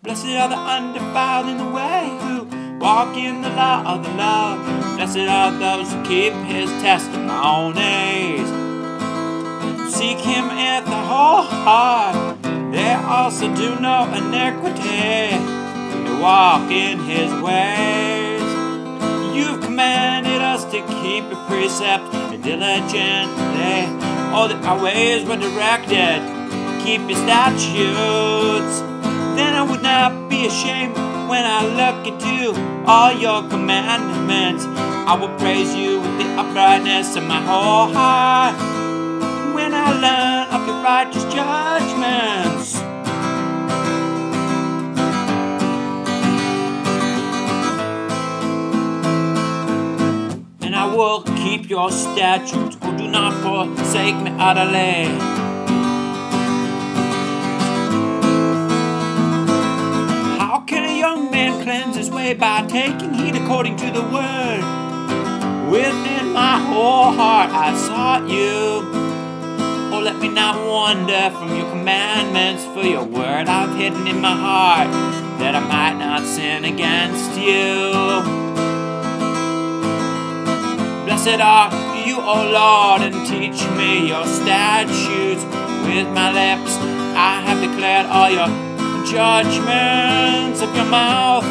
Blessed are the undefiled in the way, who walk in the law of the Lord. Blessed are those who keep his testimonies, seek him with the whole heart. They also do no iniquity, they walk in his ways. You've commanded us to keep your precepts diligently. All that our ways were directed, keep your statutes. Then I would not be ashamed when I look into all your commandments. I will praise you with the uprightness of my whole heart when I learn of your righteous judgments. And I will keep your statutes, oh, do not forsake me utterly. How can a young man cleanse his way? By taking heed according to the word. Within my whole heart I sought you. Oh, let me not wander from your commandments, for your word I've hidden in my heart, that I might not sin against you. Blessed are you, O Lord, and teach me your statutes. With my lips I have declared all your judgments of your mouth.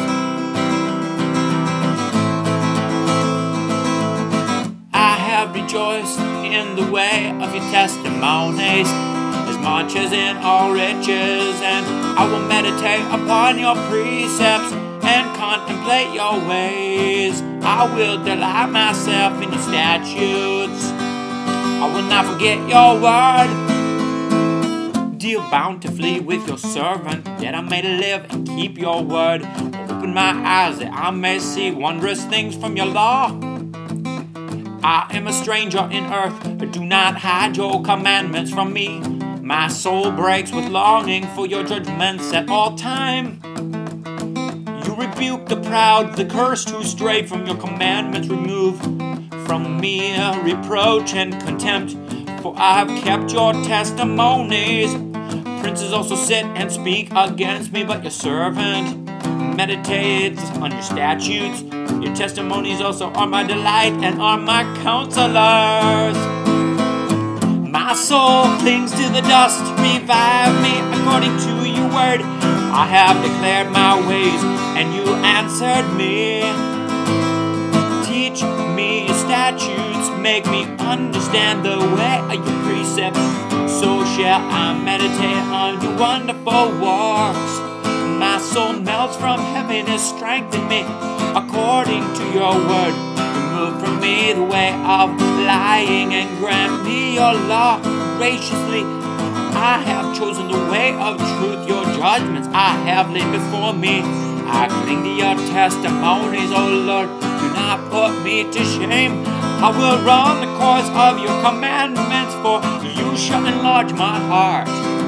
I have rejoiced in the way of your testimonies, as much as in all riches, and I will meditate upon your precepts and contemplate your ways. I will delight myself in your statutes. I will not forget your word. Deal bountifully with your servant, that I may live and keep your word. Open my eyes that I may see wondrous things from your law. I am a stranger in earth, but do not hide your commandments from me. My soul breaks with longing for your judgments at all time. You rebuke the proud, the cursed who stray from your commandments. Remove from me reproach and contempt, for I have kept your testimonies. Princes also sit and speak against me, but your servant meditates on your statutes. Your testimonies also are my delight and are my counselors. My soul clings to the dust. Revive me according to your word. I have declared my ways, and you answered me. Teach me your statutes. Make me understand the way of your precepts. So shall I meditate on your wonderful works. My soul melts from heaviness. Strengthen me according to your word. Remove from me the way of lying, and grant me your law graciously. I have chosen the way of truth. Your judgments I have laid before me. I cling to your testimonies, O Lord. Do not put me to shame. I will run the course of your commandments, for you shall enlarge my heart.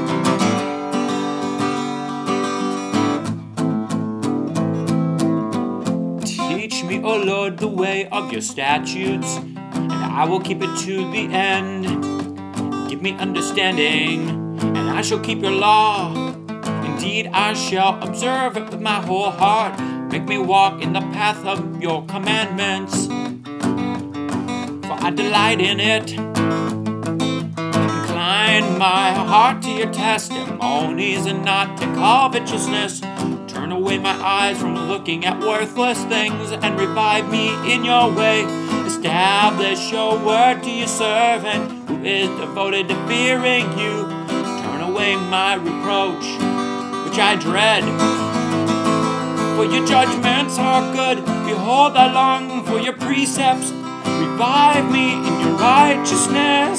Teach me, O Lord, the way of your statutes, and I will keep it to the end. Give me understanding, and I shall keep your law. Indeed, I shall observe it with my whole heart. Make me walk in the path of your commandments, for I delight in it. Incline my heart to your testimonies, and not to covetousness. Turn away my eyes from looking at worthless things, and revive me in your way. Establish your word to your servant, who is devoted to fearing you. Turn away my reproach, which I dread, for your judgments are good. Behold, I long for your precepts. Revive me in your righteousness.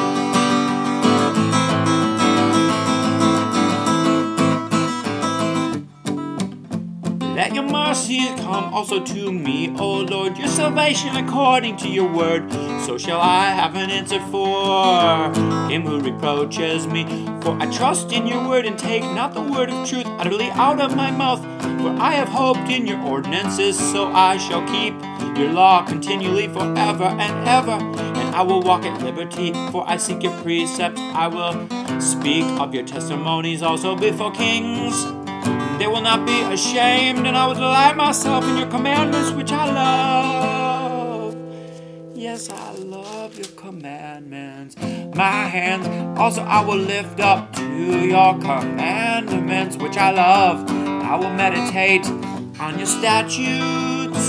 Let your mercies come also to me, O Lord, your salvation according to your word. So shall I have an answer for him who reproaches me. For I trust in your word, and take not the word of truth utterly out of my mouth. For I have hoped in your ordinances, so I shall keep your law continually forever and ever. And I will walk at liberty, for I seek your precepts. I will speak of your testimonies also before kings. They will not be ashamed, and I will delight myself in your commandments, which I love. Yes, I love your commandments. My hands also I will lift up to your commandments, which I love. I will meditate on your statutes.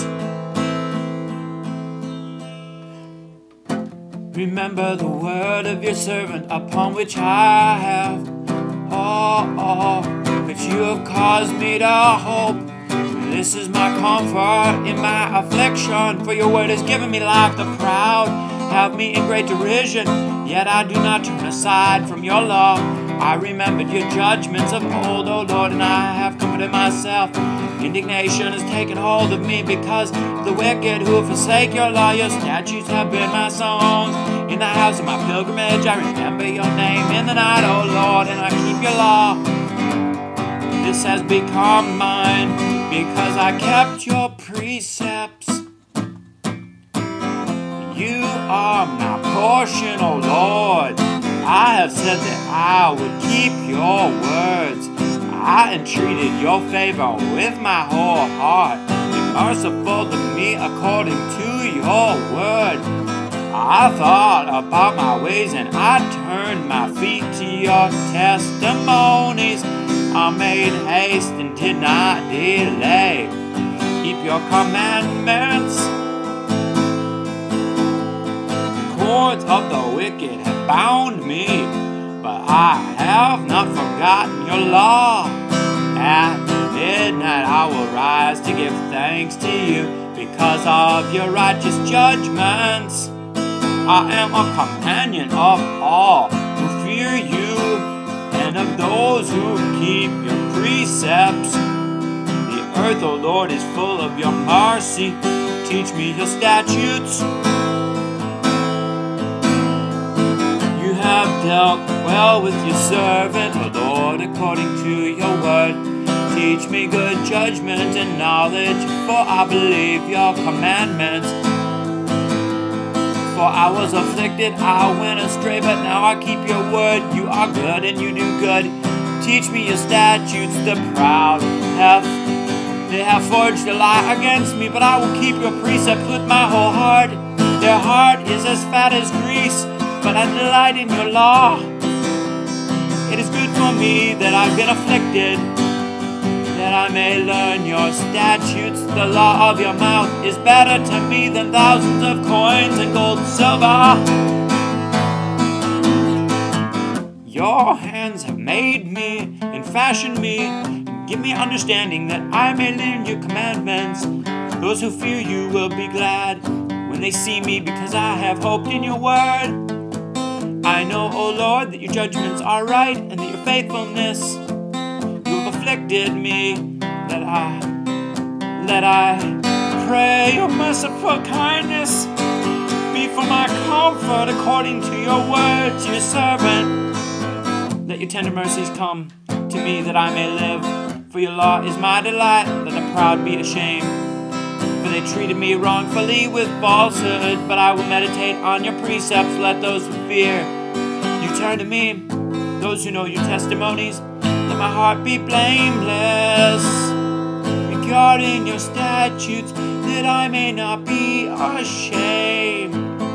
Remember the word of your servant, upon which I have, which you have caused me to hope. This is my comfort in my affliction, for your word has given me life. The proud have me in great derision, yet I do not turn aside from your law. I remembered your judgments of old, O Lord, and I have comforted myself. Indignation has taken hold of me because of the wicked who forsake your law. Your statutes have been my songs. In the house of my pilgrimage I remember your name in the night, O Lord, and I keep your law. This has become mine because I kept your precepts. You are my portion, O Lord. I have said that I would keep your words. I entreated your favor with my whole heart. Be merciful to me according to your word. I thought about my ways and I turned my feet to your testimonies. I made haste and did not delay. Keep your commandments. The cords of the wicked have bound me, but I have not forgotten your law. At midnight I will rise to give thanks to you because of your righteous judgments. I am a companion of all who fear you and of those who keep your precepts. The earth, O Lord, is full of your mercy. Teach me your statutes. You have dealt well with your servant, O Lord, according to your word. Teach me good judgment and knowledge, for I believe your commandments. For I was afflicted, I went astray, but now I keep your word. You are good and you do good. Teach me your statutes. The proud they have forged a lie against me, but I will keep your precepts with my whole heart. Their heart is as fat as grease, but I delight in your law. It is good for me that I've been afflicted, that I may learn your statutes. The law of your mouth is better to me than thousands of coins and gold and silver. Your hands have made me and fashioned me. Give me understanding that I may learn your commandments. Those who fear you will be glad when they see me, because I have hoped in your word. I know, O Lord, that your judgments are right and that your faithfulness. You have afflicted me, that I pray your merciful kindness be for my comfort according to your word to your servant. Let your tender mercies come to me that I may live. For your law is my delight. Let the proud be ashamed. For they treated me wrongfully with falsehood, but I will meditate on your precepts. Let those who fear you turn to me, those who know your testimonies. Let my heart be blameless regarding your statutes, that I may not be ashamed.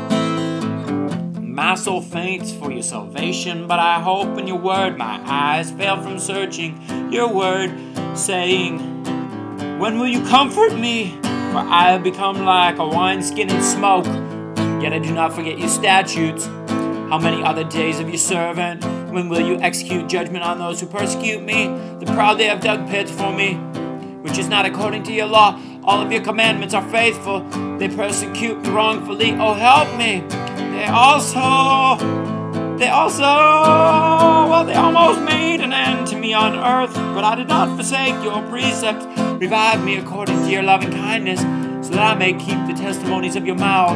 My soul faints for your salvation, but I hope in your word. My eyes fail from searching your word, saying, when will you comfort me? For I have become like a wineskin in smoke, yet I do not forget your statutes. How many are the days of your servant? When will you execute judgment on those who persecute me? The proud they have dug pits for me, which is not according to your law. All of your commandments are faithful. They persecute me wrongfully. Oh, help me. They almost made an end to me on earth, but I did not forsake your precepts. Revive me according to your loving kindness, so that I may keep the testimonies of your mouth.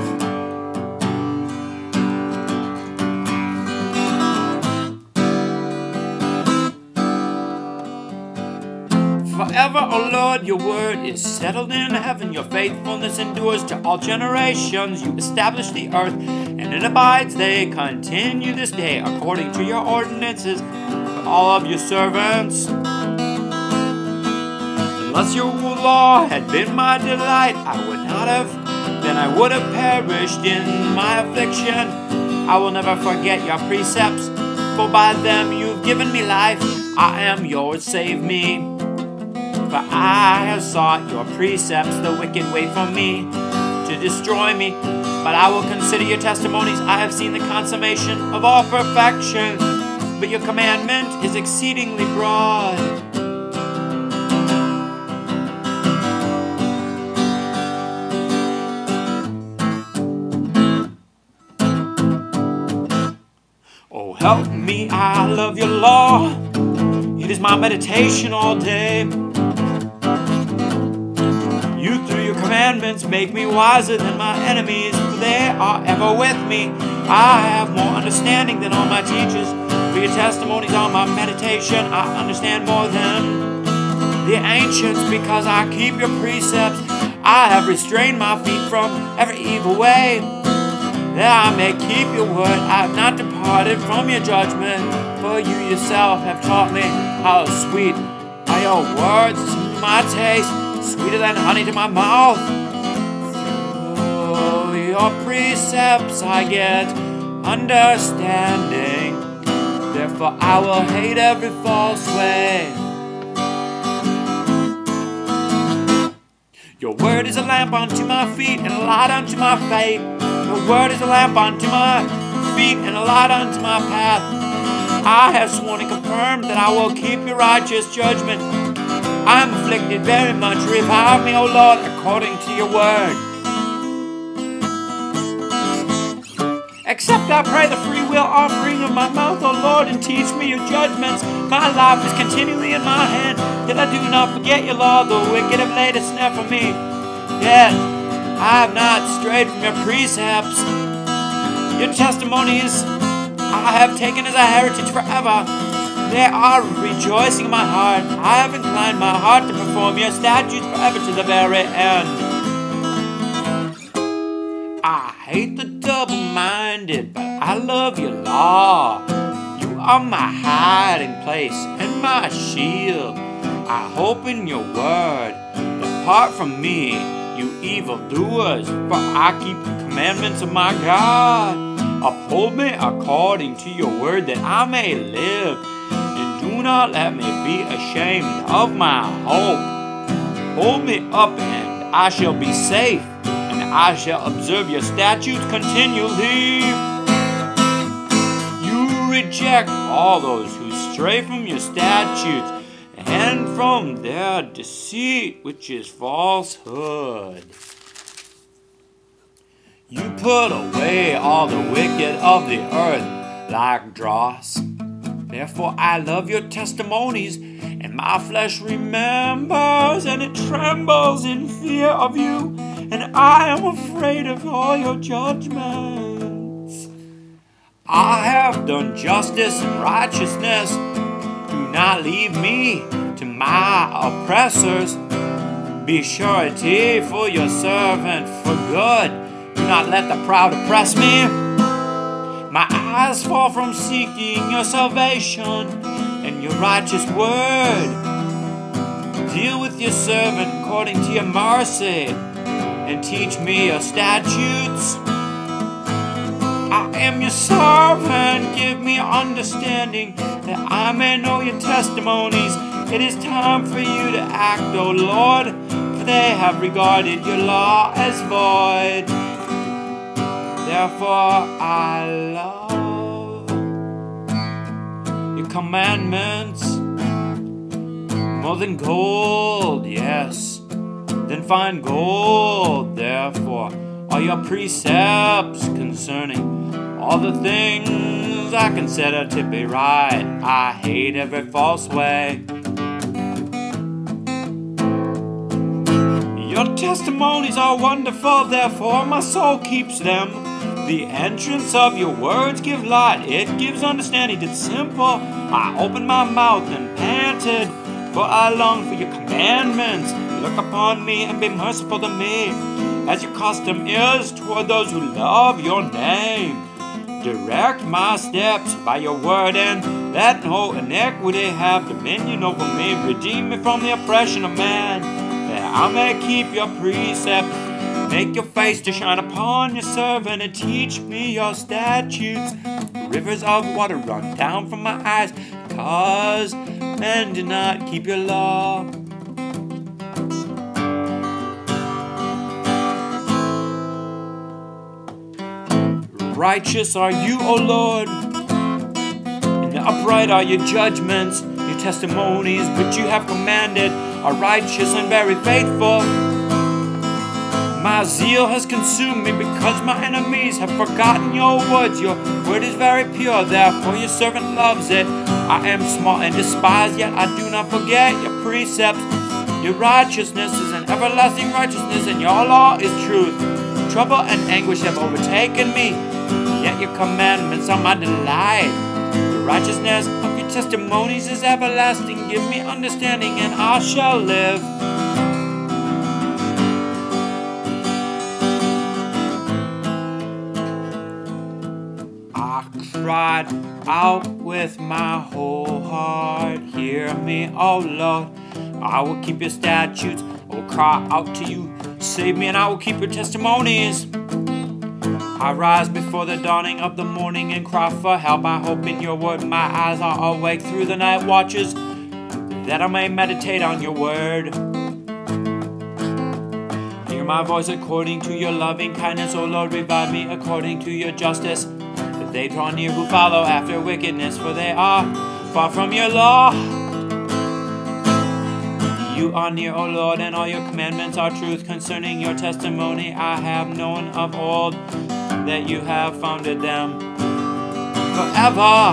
Forever, O Lord, your word is settled in heaven. Your faithfulness endures to all generations. You established the earth, and it abides. They continue this day according to your ordinances for all of your servants. Unless your law had been my delight, I would have perished in my affliction. I will never forget your precepts, for by them you've given me life. I am yours, save me. For I have sought your precepts, the wicked wait for me to destroy me. But I will consider your testimonies. I have seen the consummation of all perfection, but your commandment is exceedingly broad. Oh, help me, I love your law. It is my meditation all day. You, through your commandments, make me wiser than my enemies, for they are ever with me. I have more understanding than all my teachers, for your testimonies are my meditation. I understand more than the ancients, because I keep your precepts. I have restrained my feet from every evil way, that I may keep your word. I have not departed from your judgment, for you yourself have taught me how sweet are your words to my taste, sweeter than honey to my mouth. Through your precepts I get understanding, therefore I will hate every false way. Your word is a lamp unto my feet and a light unto my faith. Your word is a lamp unto my feet and a light unto my path. I have sworn and confirmed that I will keep your righteous judgment. I am afflicted very much. Revive me, O Lord, according to your word. Accept, I pray, the free will offering of my mouth, O Lord, and teach me your judgments. My life is continually in my hand, yet I do not forget your law. The wicked have laid a snare for me, yet I have not strayed from your precepts. Your testimonies I have taken as a heritage forever. They are rejoicing in my heart. I have inclined my heart to perform your statutes forever to the very end. I hate the double-minded, but I love your law. You are my hiding place and my shield. I hope in your word. Depart from me, you evildoers, for I keep the commandments of my God. Uphold me according to your word, that I may live, and do not let me be ashamed of my hope. Hold me up, and I shall be safe, and I shall observe your statutes continually. You reject all those who stray from your statutes, and from their deceit, which is falsehood. You put away all the wicked of the earth like dross. Therefore I love your testimonies, and my flesh remembers, and it trembles in fear of you, and I am afraid of all your judgments. I have done justice and righteousness. Do not leave me to my oppressors. Be surety for your servant for good. Do not let the proud oppress me. My eyes fall from seeking your salvation and your righteous word. Deal with your servant according to your mercy, and teach me your statutes. I am your servant, give me understanding, that I may know your testimonies. It is time for you to act, O Lord, for they have regarded your law as void. Therefore I love your commandments more than gold, yes, than fine gold. Therefore are your precepts concerning all the things I consider to be right. I hate every false way. Your testimonies are wonderful, therefore my soul keeps them. The entrance of your words give light, it gives understanding to the simple. I opened my mouth and panted, for I long for your commandments. Look upon me and be merciful to me, as your custom is toward those who love your name. Direct my steps by your word, and Let no iniquity have dominion over me. Redeem me from the oppression of man, that I may keep your precepts. Make your face to shine upon your servant, and teach me your statutes. Rivers of water run down from my eyes, because men do not keep your law. Righteous are you, O Lord, and upright are your judgments. Your testimonies which you have commanded are righteous and very faithful. My zeal has consumed me because my enemies have forgotten your words. Your word is very pure, therefore your servant loves it. I am small and despised, yet I do not forget your precepts. Your righteousness is an everlasting righteousness, and your law is truth. Trouble and anguish have overtaken me, yet your commandments are my delight. The righteousness of your testimonies is everlasting. Give me understanding, and I shall live. I cried out with my whole heart. Hear me, O Lord. I will keep your statutes. I will cry out to you. Save me, and I will keep your testimonies. I rise before the dawning of the morning and cry for help. I hope in your word. My eyes are awake through the night watches, that I may meditate on your word. Hear my voice according to your loving kindness, O Lord. Revive me according to your justice. That they draw near who follow after wickedness, for they are far from your law. You are near, O Lord, and all your commandments are truth. Concerning your testimony I have known of old, that you have founded them forever.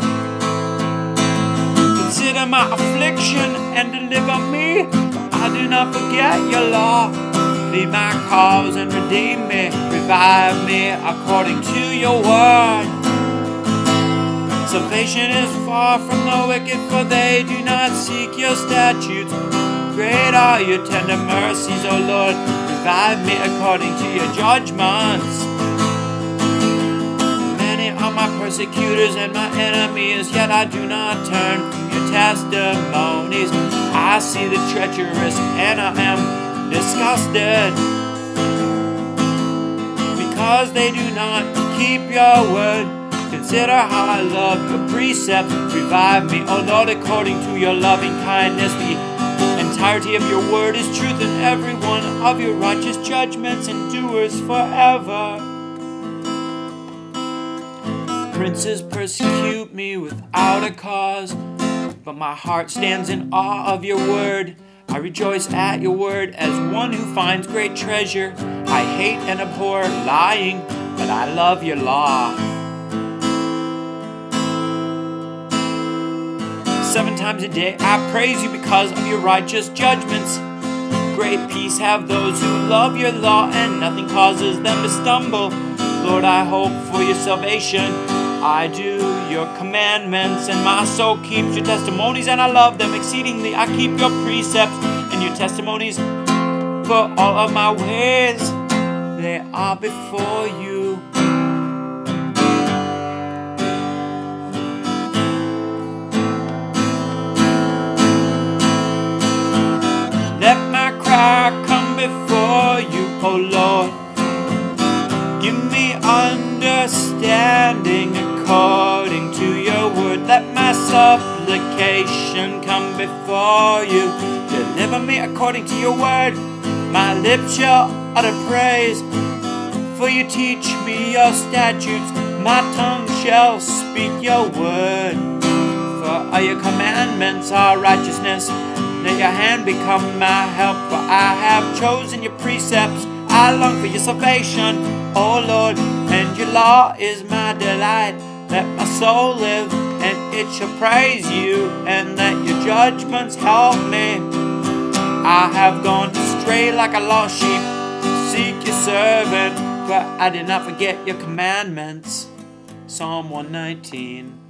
Consider my affliction and deliver me, for I do not forget your law. Plead my cause and redeem me. Revive me according to your word. Salvation is far from the wicked, for they do not seek your statutes. Great are your tender mercies, O Lord. Revive me according to your judgments. Many are my persecutors and my enemies, yet I do not turn from your testimonies. I see the treacherous and I am disgusted, because they do not keep your word. Consider how I love your precepts. Revive me, O Lord, according to your loving kindness. The entirety of your word is truth, and every one of your righteous judgments endures forever. Princes persecute me without a cause, but my heart stands in awe of your word. I rejoice at your word as one who finds great treasure. I hate and abhor lying, but I love your law. 7 times a day I praise you because of your righteous judgments. Great peace have those who love your law, and nothing causes them to stumble. Lord, I hope for your salvation. I do your commandments, and my soul keeps your testimonies, and I love them exceedingly. I keep your precepts and your testimonies, for all of my ways, they are before you. Let my cry come before you, O Lord. Give me understanding according to your word. Let my supplication come before you. Deliver me according to your word. My lips shall utter praise, for you teach me your statutes. My tongue shall speak your word, for all your commandments are righteousness. Let your hand become my help, for I have chosen your precepts. I long for your salvation, O Lord, and your law is my delight. Let my soul live, and it shall praise you, and let your judgments help me. I have gone astray like a lost sheep. Seek your servant, for I did not forget your commandments. Psalm 119.